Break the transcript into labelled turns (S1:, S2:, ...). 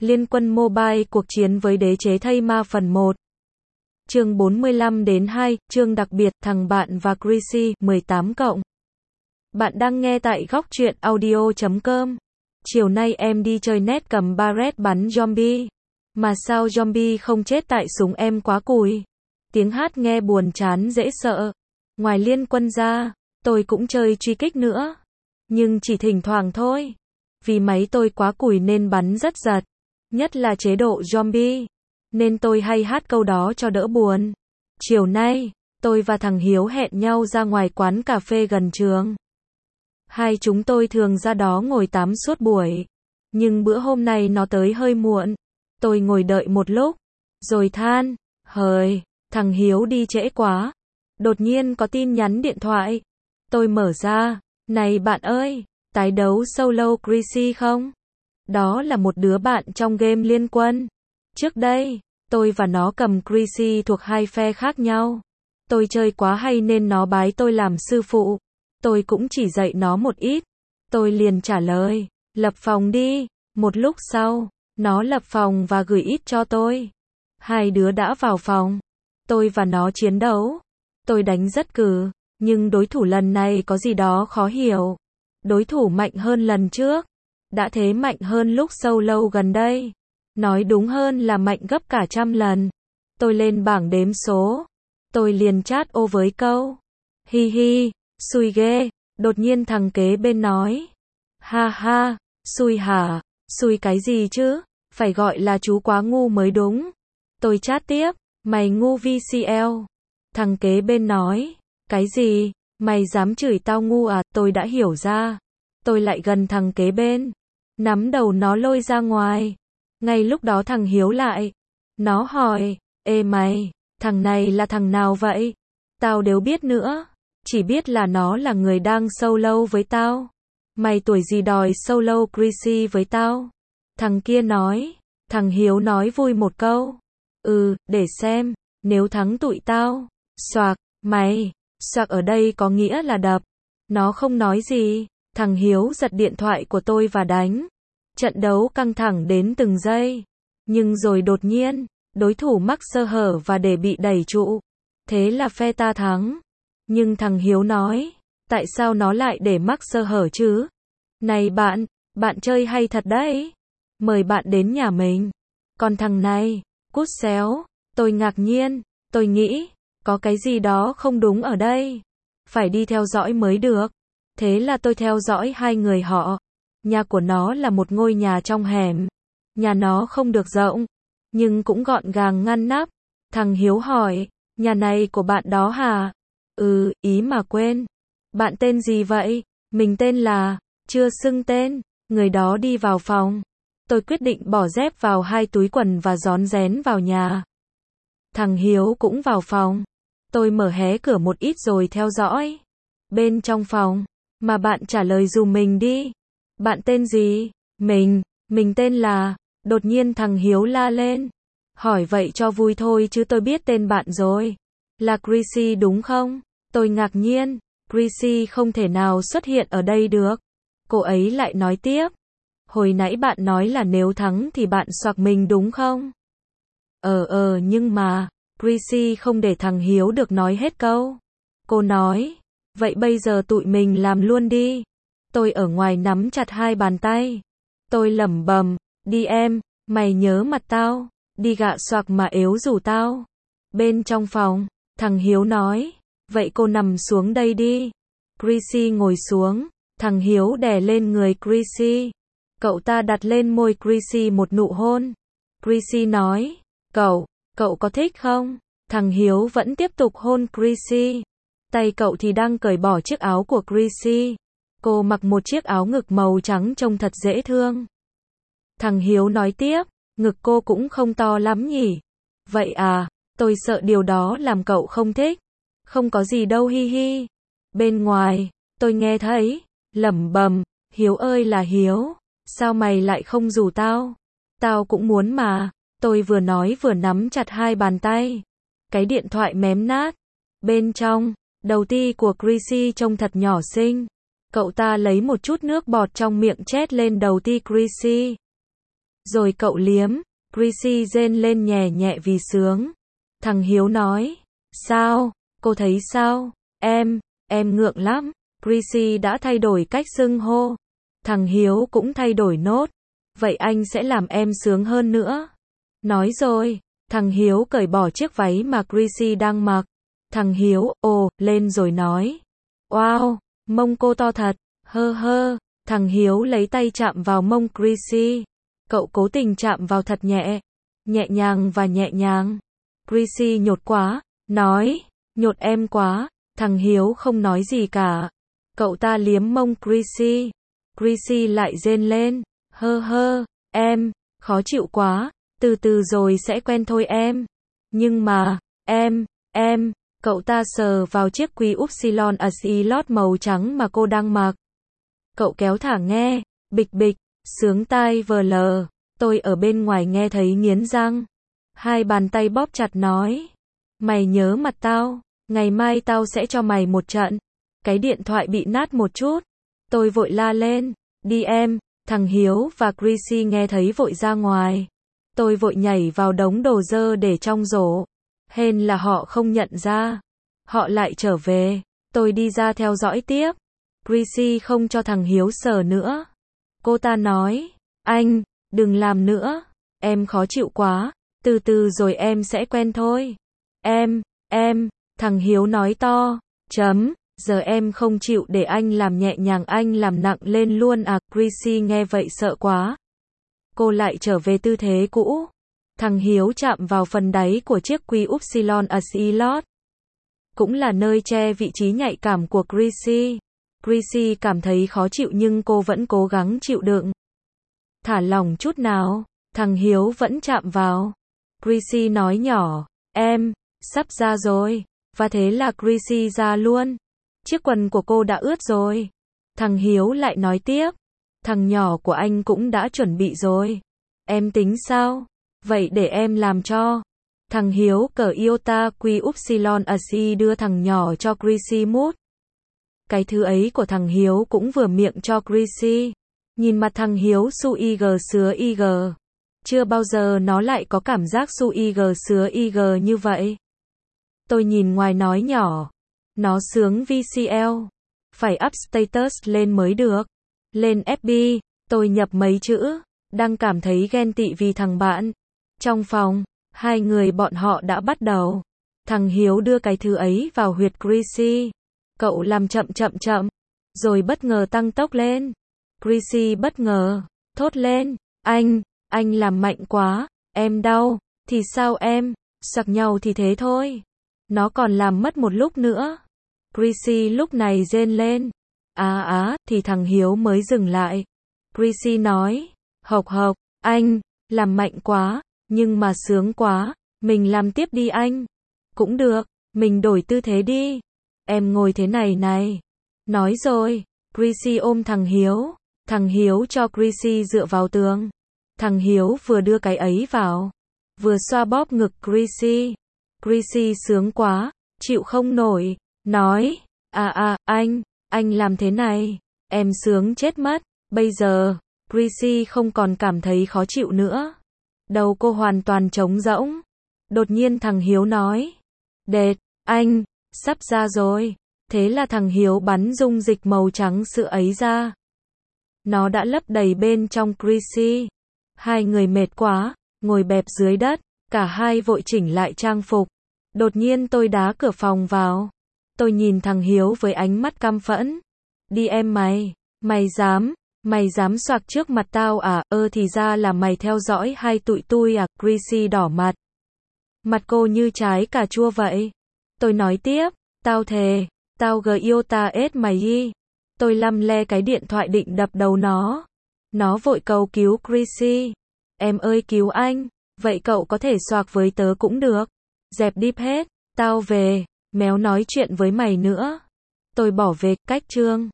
S1: Liên Quân Mobile cuộc chiến với đế chế thây ma phần 1. Chương 45-2, chương đặc biệt, thằng bạn và Chrissy, 18+. Bạn đang nghe tại góc truyện audio.com. Chiều nay em đi chơi net cầm Barrett bắn zombie. Mà sao zombie không chết tại súng em quá cùi. Tiếng hát nghe buồn chán dễ sợ. Ngoài Liên Quân ra, tôi cũng chơi truy kích nữa. Nhưng chỉ thỉnh thoảng thôi. Vì máy tôi quá cùi nên bắn rất giật. Nhất là chế độ zombie. Nên tôi hay hát câu đó cho đỡ buồn. Chiều nay, tôi và thằng Hiếu hẹn nhau ra ngoài quán cà phê gần trường. Hai chúng tôi thường ra đó ngồi tám suốt buổi. Nhưng bữa hôm nay nó tới hơi muộn. Tôi ngồi đợi một lúc. Rồi than, hời, thằng Hiếu đi trễ quá. Đột nhiên có tin nhắn điện thoại. Tôi mở ra, này bạn ơi, tái đấu solo Chrissy không? Đó là một đứa bạn trong game Liên Quân. Trước đây, tôi và nó cầm Chrissy thuộc hai phe khác nhau. Tôi chơi quá hay nên nó bái tôi làm sư phụ. Tôi cũng chỉ dạy nó một ít. Tôi liền trả lời, lập phòng đi. Một lúc sau, nó lập phòng và gửi ít cho tôi. Hai đứa đã vào phòng. Tôi và nó chiến đấu. Tôi đánh rất cừ, nhưng đối thủ lần này có gì đó khó hiểu. Đối thủ mạnh hơn lần trước. Đã thế mạnh hơn lúc solo gần đây. Nói đúng hơn là mạnh gấp cả 100 lần. Tôi lên bảng đếm số. Tôi liền chat ô với câu. Hi hi, xui ghê. Đột nhiên thằng kế bên nói. Ha ha, xui hả? Xui cái gì chứ? Phải gọi là chú quá ngu mới đúng. Tôi chat tiếp. Mày ngu VCL. Thằng kế bên nói. Cái gì? Mày dám chửi tao ngu à? Tôi đã hiểu ra. Tôi lại gần thằng kế bên. Nắm đầu nó lôi ra ngoài. Ngay lúc đó thằng Hiếu lại. Nó hỏi. Ê mày, thằng này là thằng nào vậy? Tao đều biết nữa. Chỉ biết là nó là người đang solo với tao. Mày tuổi gì đòi solo Chrissy với tao? Thằng kia nói. Thằng Hiếu nói vui một câu. Để xem. Nếu thắng tụi tao. Xoạc, mày. Xoạc ở đây có nghĩa là đập. Nó không nói gì. Thằng Hiếu giật điện thoại của tôi và đánh. Trận đấu căng thẳng đến từng giây. Nhưng rồi đột nhiên, đối thủ mắc sơ hở và để bị đẩy trụ. Thế là phe ta thắng. Nhưng thằng Hiếu nói, tại sao nó lại để mắc sơ hở chứ? Này bạn chơi hay thật đấy. Mời bạn đến nhà mình. Còn thằng này, cút xéo. Tôi ngạc nhiên, tôi nghĩ, có cái gì đó không đúng ở đây. Phải đi theo dõi mới được. Thế là tôi theo dõi hai người họ. Nhà của nó là một ngôi nhà trong hẻm. Nhà nó không được rộng, nhưng cũng gọn gàng ngăn nắp. Thằng Hiếu hỏi, nhà này của bạn đó hả? Ý mà quên. Bạn tên gì vậy? Mình tên là, chưa xưng tên. Người đó đi vào phòng. Tôi quyết định bỏ dép vào hai túi quần và rón rén vào nhà. Thằng Hiếu cũng vào phòng. Tôi mở hé cửa một ít rồi theo dõi. Bên trong phòng, mà bạn trả lời dùm mình đi. Bạn tên gì? Mình tên là... Đột nhiên thằng Hiếu la lên. Hỏi vậy cho vui thôi chứ tôi biết tên bạn rồi. Là Chrissy đúng không? Tôi ngạc nhiên. Chrissy không thể nào xuất hiện ở đây được. Cô ấy lại nói tiếp. Hồi nãy bạn nói là nếu thắng thì bạn xoạc mình đúng không? Nhưng mà... Chrissy không để thằng Hiếu được nói hết câu. Cô nói. Vậy bây giờ tụi mình làm luôn đi. Tôi ở ngoài nắm chặt hai bàn tay. Tôi lẩm bẩm, đi em, mày nhớ mặt tao, đi gạ xoạc mà ếu rủ tao. Bên trong phòng, thằng Hiếu nói, vậy cô nằm xuống đây đi. Chrissy ngồi xuống, thằng Hiếu đè lên người Chrissy. Cậu ta đặt lên môi Chrissy một nụ hôn. Chrissy nói, cậu có thích không? Thằng Hiếu vẫn tiếp tục hôn Chrissy. Tay cậu thì đang cởi bỏ chiếc áo của Chrissy. Cô mặc một chiếc áo ngực màu trắng trông thật dễ thương. Thằng Hiếu nói tiếp, ngực cô cũng không to lắm nhỉ? Vậy à, tôi sợ điều đó làm cậu không thích. Không có gì đâu hi hi. Bên ngoài, tôi nghe thấy, lẩm bẩm, Hiếu ơi là Hiếu, sao mày lại không rủ tao? Tao cũng muốn mà. Tôi vừa nói vừa nắm chặt hai bàn tay. Cái điện thoại mém nát. Bên trong, đầu ti của Chrissy trông thật nhỏ xinh. Cậu ta lấy một chút nước bọt trong miệng chét lên đầu ti Chrissy. Rồi cậu liếm. Chrissy rên lên nhẹ nhẹ vì sướng. Thằng Hiếu nói. Sao? Cô thấy sao? Em ngượng lắm. Chrissy đã thay đổi cách xưng hô. Thằng Hiếu cũng thay đổi nốt. Vậy anh sẽ làm em sướng hơn nữa. Nói rồi, thằng Hiếu cởi bỏ chiếc váy mà Chrissy đang mặc. Thằng Hiếu, lên rồi nói. Wow, mông cô to thật, hơ. Thằng Hiếu lấy tay chạm vào mông Chrissy. Cậu cố tình chạm vào thật nhẹ. Nhẹ nhàng. Chrissy nhột quá, nói. Nhột em quá. Thằng Hiếu không nói gì cả. Cậu ta liếm mông Chrissy. Chrissy lại rên lên. Hơ, em, khó chịu quá. Từ từ rồi sẽ quen thôi em. Nhưng mà, em, cậu ta sờ vào chiếc Quy Upsilon Asilot màu trắng mà cô đang mặc. Cậu kéo thả nghe, bịch, sướng tai vờ lờ. Tôi ở bên ngoài nghe thấy nghiến răng. Hai bàn tay bóp chặt nói. Mày nhớ mặt tao, ngày mai tao sẽ cho mày một trận. Cái điện thoại bị nát một chút. Tôi vội la lên. Đi em. Thằng Hiếu và Chrissy nghe thấy vội ra ngoài. Tôi vội nhảy vào đống đồ dơ để trong rổ. Hên là họ không nhận ra. Họ lại trở về. Tôi đi ra theo dõi tiếp. Chrissy không cho thằng Hiếu sờ nữa. Cô ta nói. Anh, đừng làm nữa. Em khó chịu quá. Từ từ rồi em sẽ quen thôi. Em, thằng Hiếu nói to. Giờ em không chịu để anh làm nhẹ nhàng, anh làm nặng lên luôn à. Chrissy nghe vậy sợ quá. Cô lại trở về tư thế cũ. Thằng Hiếu chạm vào phần đáy của chiếc Quy Upsilon Asilot. Cũng là nơi che vị trí nhạy cảm của Chrissy. Chrissy cảm thấy khó chịu nhưng cô vẫn cố gắng chịu đựng. Thả lỏng chút nào. Thằng Hiếu vẫn chạm vào. Chrissy nói nhỏ. Em, sắp ra rồi. Và thế là Chrissy ra luôn. Chiếc quần của cô đã ướt rồi. Thằng Hiếu lại nói tiếp. Thằng nhỏ của anh cũng đã chuẩn bị rồi. Em tính sao? Vậy để em làm cho. Thằng Hiếu cởi Iota Quy Upsilon Asi đưa thằng nhỏ cho Chrissy mút. Cái thứ ấy của thằng Hiếu cũng vừa miệng cho Chrissy. Nhìn mặt thằng Hiếu su ig sứa ig. Chưa bao giờ nó lại có cảm giác su ig sứa ig như vậy. Tôi nhìn ngoài nói nhỏ. Nó sướng VCL. Phải up status lên mới được. Lên FB, tôi nhập mấy chữ. Đang cảm thấy ghen tị vì thằng bạn. Trong phòng, hai người bọn họ đã bắt đầu. Thằng Hiếu đưa cái thứ ấy vào huyệt Chrissy. Cậu làm chậm. Rồi bất ngờ tăng tốc lên. Chrissy bất ngờ, thốt lên. Anh làm mạnh quá. Em đau. Thì sao em? Sặc nhau thì thế thôi. Nó còn làm mất một lúc nữa. Chrissy lúc này rên lên. Thì thằng Hiếu mới dừng lại. Chrissy nói. Hộc, anh, làm mạnh quá, nhưng mà sướng quá. Mình làm tiếp đi anh. Cũng được, mình đổi tư thế đi. Em ngồi thế này. Nói rồi, Chrissy ôm thằng Hiếu. Thằng Hiếu cho Chrissy dựa vào tường. Thằng Hiếu vừa đưa cái ấy vào, vừa xoa bóp ngực Chrissy. Chrissy sướng quá, chịu không nổi. Nói, anh làm thế này, em sướng chết mất. Bây giờ, Chrissy không còn cảm thấy khó chịu nữa. Đầu cô hoàn toàn trống rỗng. Đột nhiên thằng Hiếu nói, đệt, anh, sắp ra rồi. Thế là thằng Hiếu bắn dung dịch màu trắng sữa ấy ra. Nó đã lấp đầy bên trong Chrissy. Hai người mệt quá, ngồi bẹp dưới đất. Cả hai vội chỉnh lại trang phục. Đột nhiên tôi đá cửa phòng vào. Tôi nhìn thằng Hiếu với ánh mắt căm phẫn. Đi em mày dám xoạc trước mặt tao à? Thì ra là mày theo dõi hai tụi tui à? Chrissy đỏ mặt. Mặt cô như trái cà chua vậy. Tôi nói tiếp, tao thề, tao Iota ết mày y. Tôi lăm le cái điện thoại định đập đầu nó. Nó vội cầu cứu Chrissy. Em ơi cứu anh, vậy cậu có thể xoạc với tớ cũng được. Dẹp điếp hết, tao về, méo nói chuyện với mày nữa. Tôi bỏ về, cách chương.